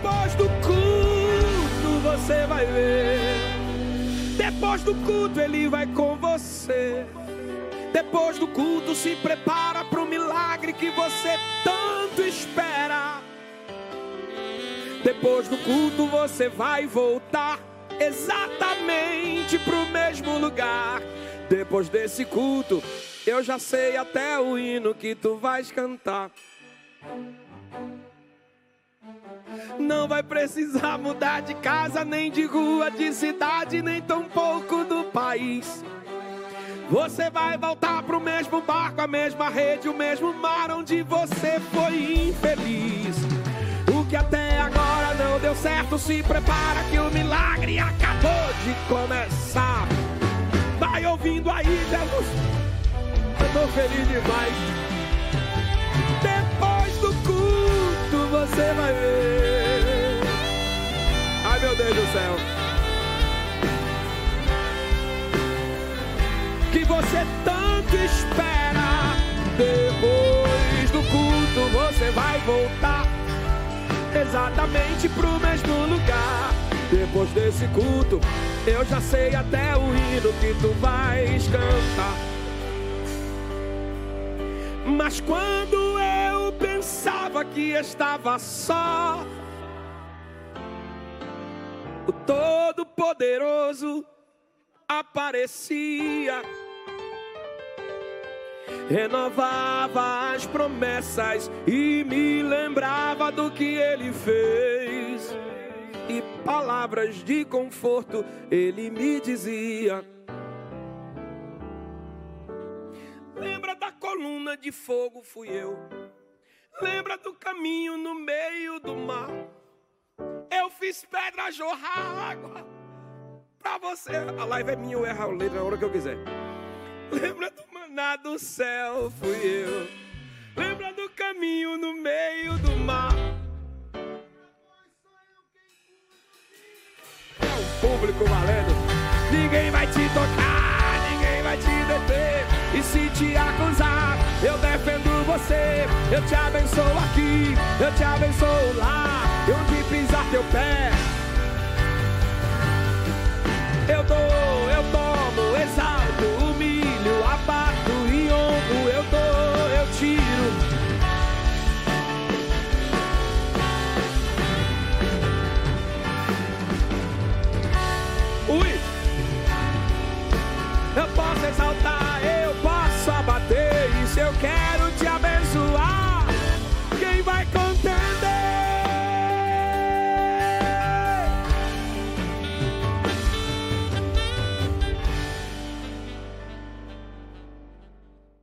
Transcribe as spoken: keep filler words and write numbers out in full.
Depois do culto você vai ver. Depois do culto ele vai com você. Depois do culto se prepara para o milagre que você tanto espera. Depois do culto você vai voltar exatamente para o mesmo lugar. Depois desse culto eu já sei até o hino que tu vais cantar. Não vai precisar mudar de casa, nem de rua, de cidade, nem tampouco do país. Você vai voltar pro mesmo barco, a mesma rede, o mesmo mar onde você foi infeliz. O que até agora não deu certo, se prepara que o milagre acabou de começar. Vai ouvindo aí, Jesus. Eu tô feliz demais. Depois do culto você vai ver. Ai, meu Deus do céu. Que você tanto espera. Depois do culto você vai voltar exatamente pro mesmo lugar. Depois desse culto eu já sei até o hino que tu vais cantar. Mas quando eu pensava que estava só, o Todo-Poderoso aparecia, renovava as promessas e me lembrava do que ele fez. E palavras de conforto ele me dizia. Lembra da coluna de fogo, fui eu. Lembra do caminho no meio do mar. Eu fiz pedra jorrar água pra você. A live é minha, eu erro a letra na hora que eu quiser. Lembra do maná do céu, fui eu. Lembra do caminho no meio do mar. É um público valendo. Ninguém vai te tocar, ninguém vai te deter. E se te acusar, eu defendo você. Eu te abençoo aqui, eu te abençoo lá. E onde pisar teu pé,